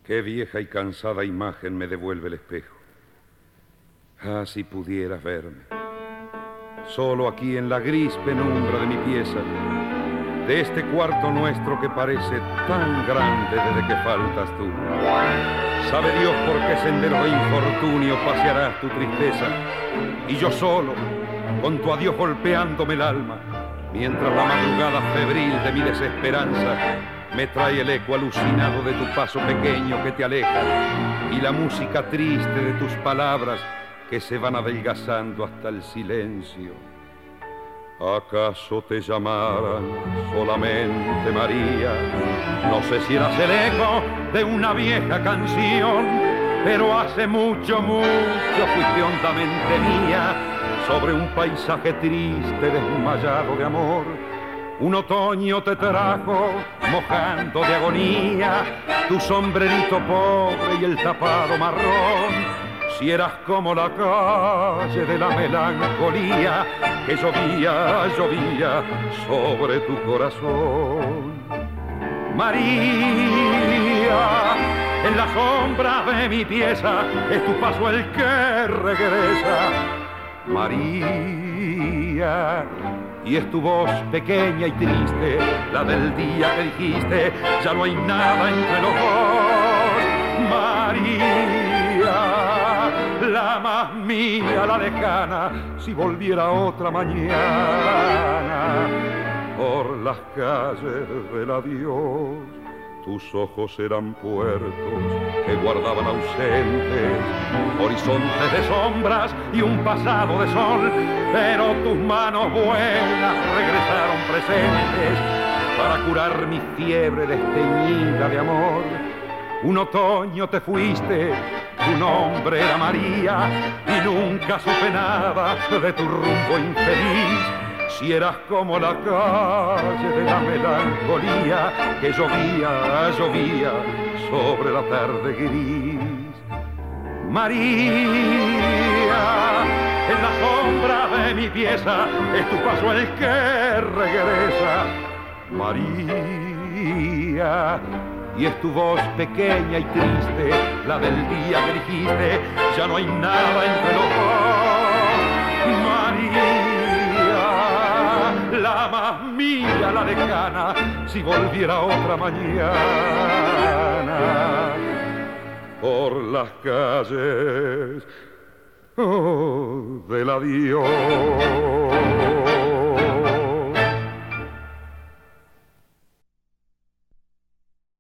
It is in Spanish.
Qué vieja y cansada imagen me devuelve el espejo. Ah, si pudieras verme, solo aquí en la gris penumbra de mi pieza, de este cuarto nuestro que parece tan grande desde que faltas tú. Sabe Dios por qué sendero de infortunio pasearás tu tristeza, y yo solo, con tu adiós golpeándome el alma, mientras la madrugada febril de mi desesperanza me trae el eco alucinado de tu paso pequeño que te aleja y la música triste de tus palabras que se van adelgazando hasta el silencio. ¿Acaso te llamaran solamente María? No sé si eras el eco de una vieja canción, pero hace mucho, mucho fuiste hondamente mía, sobre un paisaje triste desmayado de amor. Un otoño te trajo mojando de agonía tu sombrerito pobre y el tapado marrón. Si eras como la calle de la melancolía que llovía, llovía sobre tu corazón. María, en la sombra de mi pieza es tu paso el que regresa. María, y es tu voz pequeña y triste, la del día que dijiste, ya no hay nada entre los dos. María, la más mía, la lejana, si volviera otra mañana por las calles del adiós. Tus ojos eran puertos que guardaban ausentes horizontes de sombras y un pasado de sol, pero tus manos buenas regresaron presentes para curar mi fiebre desteñida de amor. Un otoño te fuiste, tu nombre era María y nunca supe nada de tu rumbo infeliz. Si eras como la calle de la melancolía que llovía, llovía sobre la tarde gris. María, en la sombra de mi pieza es tu paso el que regresa. María, y es tu voz pequeña y triste, la del día que dijiste, ya no hay nada entre los dos. María, la más mía, la lejana, si volviera otra mañana por las calles del adiós.